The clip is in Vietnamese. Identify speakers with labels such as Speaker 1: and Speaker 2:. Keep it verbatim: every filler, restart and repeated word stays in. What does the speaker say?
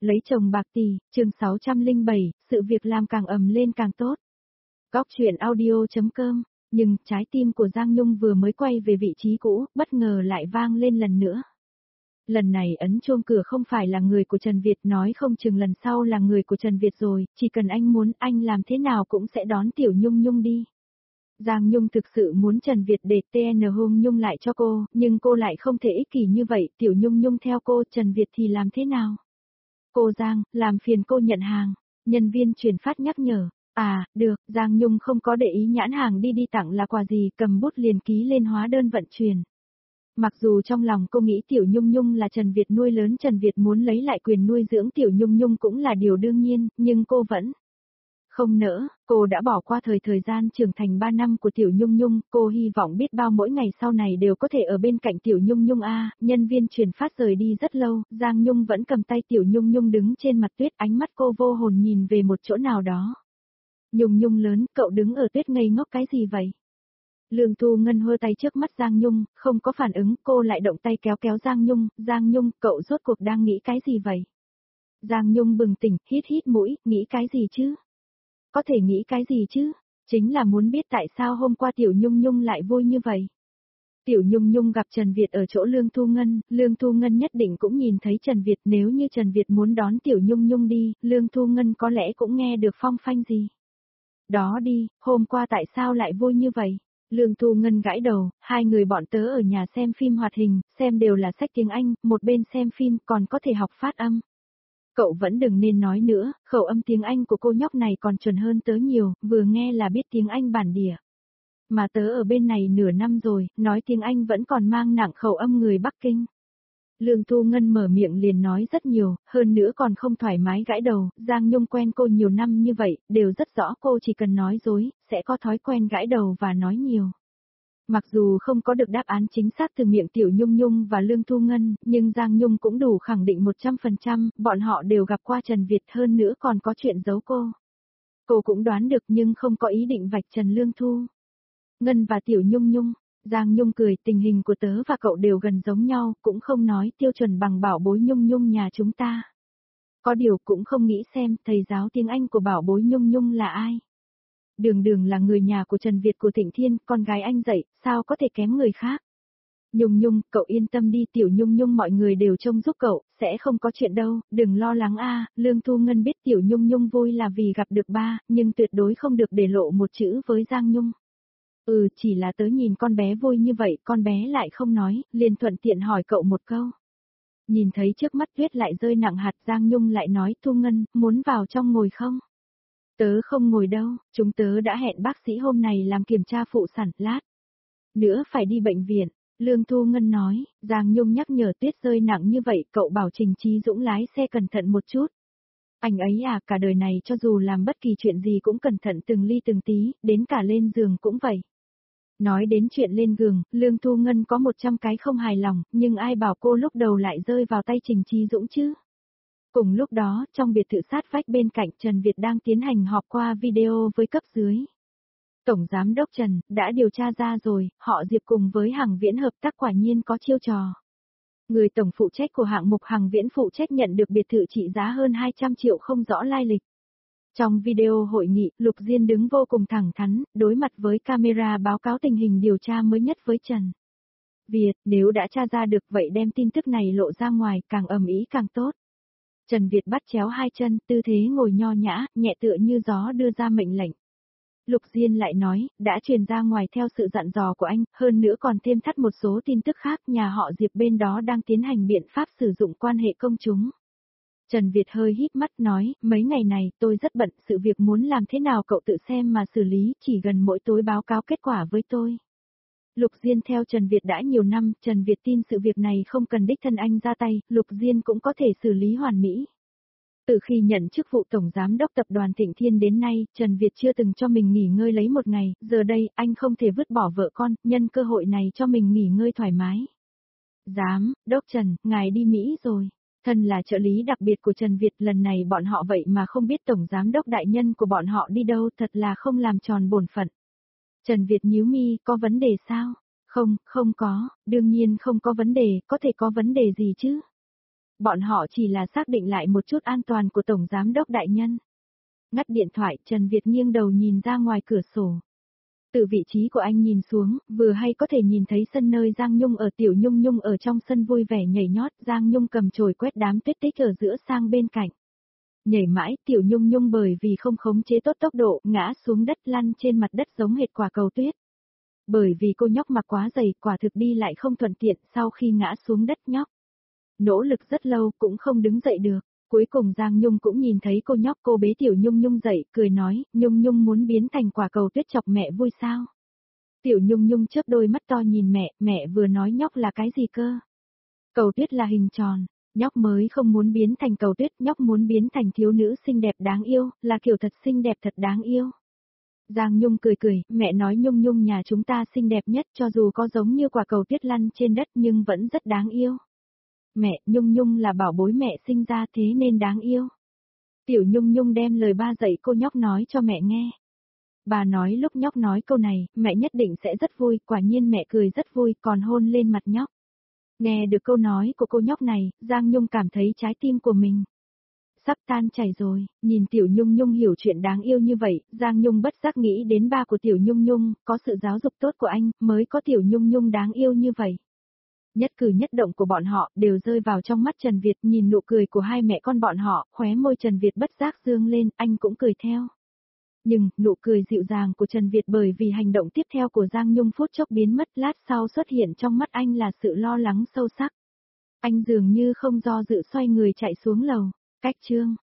Speaker 1: Lấy chồng bạc tỷ, chương sáu trăm lẻ bảy, sự việc làm càng ầm lên càng tốt. Góc truyện audio chấm com, nhưng trái tim của Giang Nhung vừa mới quay về vị trí cũ, bất ngờ lại vang lên lần nữa. Lần này ấn chuông cửa không phải là người của Trần Việt, nói không chừng lần sau là người của Trần Việt rồi, chỉ cần anh muốn, anh làm thế nào cũng sẽ đón Tiểu Nhung Nhung đi. Giang Nhung thực sự muốn Trần Việt để tê en Hung Nhung lại cho cô, nhưng cô lại không thể ích kỷ như vậy, Tiểu Nhung Nhung theo cô, Trần Việt thì làm thế nào? Cô Giang, làm phiền cô nhận hàng, nhân viên chuyển phát nhắc nhở. À, được, Giang Nhung không có để ý nhãn hàng đi đi tặng là quà gì, cầm bút liền ký lên hóa đơn vận chuyển. Mặc dù trong lòng cô nghĩ Tiểu Nhung Nhung là Trần Việt nuôi lớn, Trần Việt muốn lấy lại quyền nuôi dưỡng Tiểu Nhung Nhung cũng là điều đương nhiên, nhưng cô vẫn không nỡ. Cô đã bỏ qua thời thời gian trưởng thành ba năm của Tiểu Nhung Nhung, cô hy vọng biết bao mỗi ngày sau này đều có thể ở bên cạnh Tiểu Nhung Nhung. A, à, nhân viên chuyển phát rời đi rất lâu, Giang Nhung vẫn cầm tay Tiểu Nhung Nhung đứng trên mặt tuyết, ánh mắt cô vô hồn nhìn về một chỗ nào đó. Nhung Nhung lớn, cậu đứng ở tuyết ngây ngốc cái gì vậy? Lương Thu Ngân hơ tay trước mắt Giang Nhung, không có phản ứng, cô lại động tay kéo kéo Giang Nhung, Giang Nhung, cậu rốt cuộc đang nghĩ cái gì vậy? Giang Nhung bừng tỉnh, hít hít mũi, nghĩ cái gì chứ? Có thể nghĩ cái gì chứ? Chính là muốn biết tại sao hôm qua Tiểu Nhung Nhung lại vui như vậy. Tiểu Nhung Nhung gặp Trần Việt ở chỗ Lương Thu Ngân, Lương Thu Ngân nhất định cũng nhìn thấy Trần Việt, nếu như Trần Việt muốn đón Tiểu Nhung Nhung đi, Lương Thu Ngân có lẽ cũng nghe được phong phanh gì. Đó đi, hôm qua tại sao lại vui như vậy? Lương Thu Ngân gãi đầu, hai người bọn tớ ở nhà xem phim hoạt hình, xem đều là sách tiếng Anh, một bên xem phim còn có thể học phát âm. Cậu vẫn đừng nên nói nữa, khẩu âm tiếng Anh của cô nhóc này còn chuẩn hơn tớ nhiều, vừa nghe là biết tiếng Anh bản địa. Mà tớ ở bên này nửa năm rồi, nói tiếng Anh vẫn còn mang nặng khẩu âm người Bắc Kinh. Lương Thu Ngân mở miệng liền nói rất nhiều, hơn nữa còn không thoải mái gãi đầu, Giang Nhung quen cô nhiều năm như vậy, đều rất rõ cô chỉ cần nói dối, sẽ có thói quen gãi đầu và nói nhiều. Mặc dù không có được đáp án chính xác từ miệng Tiểu Nhung Nhung và Lương Thu Ngân, nhưng Giang Nhung cũng đủ khẳng định một trăm phần trăm, bọn họ đều gặp qua Trần Việt, hơn nữa còn có chuyện giấu cô. Cô cũng đoán được nhưng không có ý định vạch trần Lương Thu Ngân và Tiểu Nhung Nhung. Giang Nhung cười, tình hình của tớ và cậu đều gần giống nhau, cũng không nói tiêu chuẩn bằng bảo bối Nhung Nhung nhà chúng ta. Có điều cũng không nghĩ xem thầy giáo tiếng Anh của bảo bối Nhung Nhung là ai. Đường Đường là người nhà của Trần Việt của Thịnh Thiên, con gái anh dạy, sao có thể kém người khác. Nhung Nhung, cậu yên tâm đi, Tiểu Nhung Nhung mọi người đều trông giúp cậu, sẽ không có chuyện đâu, đừng lo lắng a. À. Lương Thu Ngân biết Tiểu Nhung Nhung vui là vì gặp được ba, nhưng tuyệt đối không được để lộ một chữ với Giang Nhung. Ừ, chỉ là tớ nhìn con bé vui như vậy, con bé lại không nói, liền thuận tiện hỏi cậu một câu. Nhìn thấy trước mắt tuyết lại rơi nặng hạt, Giang Nhung lại nói, Thu Ngân, muốn vào trong ngồi không? Tớ không ngồi đâu, chúng tớ đã hẹn bác sĩ hôm này làm kiểm tra phụ sản, lát nữa phải đi bệnh viện. Lương Thu Ngân nói, Giang Nhung nhắc nhở tuyết rơi nặng như vậy, cậu bảo Trình Chí Dũng lái xe cẩn thận một chút. Anh ấy à, cả đời này cho dù làm bất kỳ chuyện gì cũng cẩn thận từng ly từng tí, đến cả lên giường cũng vậy. Nói đến chuyện lên giường, Lương Thu Ngân có một trăm cái không hài lòng, nhưng ai bảo cô lúc đầu lại rơi vào tay Trình Chí Dũng chứ? Cùng lúc đó, trong biệt thự sát vách bên cạnh, Trần Việt đang tiến hành họp qua video với cấp dưới. Tổng Giám đốc Trần, đã điều tra ra rồi, họ Diệp cùng với Hằng Viễn hợp tác quả nhiên có chiêu trò. Người tổng phụ trách của hạng mục Hằng Viễn phụ trách nhận được biệt thự trị giá hơn hai trăm triệu không rõ lai lịch. Trong video hội nghị, Lục Diên đứng vô cùng thẳng thắn, đối mặt với camera báo cáo tình hình điều tra mới nhất với Trần Việt, nếu đã tra ra được vậy đem tin tức này lộ ra ngoài, càng ầm ĩ càng tốt. Trần Việt bắt chéo hai chân, tư thế ngồi nho nhã, nhẹ tựa như gió đưa ra mệnh lệnh. Lục Diên lại nói, đã truyền ra ngoài theo sự dặn dò của anh, hơn nữa còn thêm thắt một số tin tức khác, nhà họ Diệp bên đó đang tiến hành biện pháp sử dụng quan hệ công chúng. Trần Việt hơi híp mắt nói, mấy ngày này tôi rất bận, sự việc muốn làm thế nào cậu tự xem mà xử lý, chỉ gần mỗi tối báo cáo kết quả với tôi. Lục Diên theo Trần Việt đã nhiều năm, Trần Việt tin sự việc này không cần đích thân anh ra tay, Lục Diên cũng có thể xử lý hoàn mỹ. Từ khi nhận chức vụ Tổng Giám đốc Tập đoàn Thịnh Thiên đến nay, Trần Việt chưa từng cho mình nghỉ ngơi lấy một ngày, giờ đây, anh không thể vứt bỏ vợ con, nhân cơ hội này cho mình nghỉ ngơi thoải mái. Giám, đốc Trần, ngài đi Mỹ rồi. Thân là trợ lý đặc biệt của Trần Việt, lần này bọn họ vậy mà không biết Tổng Giám đốc đại nhân của bọn họ đi đâu, thật là không làm tròn bổn phận. Trần Việt nhíu mi, có vấn đề sao? Không, không có, đương nhiên không có vấn đề, có thể có vấn đề gì chứ? Bọn họ chỉ là xác định lại một chút an toàn của Tổng Giám đốc đại nhân. Ngắt điện thoại, Trần Việt nghiêng đầu nhìn ra ngoài cửa sổ. Từ vị trí của anh nhìn xuống, vừa hay có thể nhìn thấy sân nơi Giang Nhung ở. Tiểu Nhung Nhung ở trong sân vui vẻ nhảy nhót, Giang Nhung cầm chổi quét đám tuyết tích ở giữa sang bên cạnh. Nhảy mãi, Tiểu Nhung Nhung bởi vì không khống chế tốt tốc độ, ngã xuống đất lăn trên mặt đất giống hệt quả cầu tuyết. Bởi vì cô nhóc mặc quá dày, quả thực đi lại không thuận tiện, sau khi ngã xuống đất nhóc. Nỗ lực rất lâu, cũng không đứng dậy được. Cuối cùng Giang Nhung cũng nhìn thấy cô nhóc, cô bế Tiểu Nhung Nhung dậy, cười nói, Nhung Nhung muốn biến thành quả cầu tuyết chọc mẹ vui sao? Tiểu Nhung Nhung chớp đôi mắt to nhìn mẹ, mẹ vừa nói nhóc là cái gì cơ? Cầu tuyết là hình tròn, nhóc mới không muốn biến thành cầu tuyết, nhóc muốn biến thành thiếu nữ xinh đẹp đáng yêu, là kiểu thật xinh đẹp thật đáng yêu. Giang Nhung cười cười, mẹ nói Nhung Nhung nhà chúng ta xinh đẹp nhất, cho dù có giống như quả cầu tuyết lăn trên đất nhưng vẫn rất đáng yêu. Mẹ, Nhung Nhung là bảo bối mẹ sinh ra thế nên đáng yêu. Tiểu Nhung Nhung đem lời ba dạy cô nhóc nói cho mẹ nghe. Bà nói lúc nhóc nói câu này, mẹ nhất định sẽ rất vui, quả nhiên mẹ cười rất vui, còn hôn lên mặt nhóc. Nghe được câu nói của cô nhóc này, Giang Nhung cảm thấy trái tim của mình sắp tan chảy rồi. Nhìn Tiểu Nhung Nhung hiểu chuyện đáng yêu như vậy, Giang Nhung bất giác nghĩ đến ba của Tiểu Nhung Nhung, có sự giáo dục tốt của anh, mới có Tiểu Nhung Nhung đáng yêu như vậy. Nhất cử nhất động của bọn họ đều rơi vào trong mắt Trần Việt, nhìn nụ cười của hai mẹ con bọn họ, khóe môi Trần Việt bất giác dương lên, anh cũng cười theo. Nhưng, nụ cười dịu dàng của Trần Việt bởi vì hành động tiếp theo của Giang Nhung phút chốc biến mất, lát sau xuất hiện trong mắt anh là sự lo lắng sâu sắc. Anh dường như không do dự xoay người chạy xuống lầu. Cách chương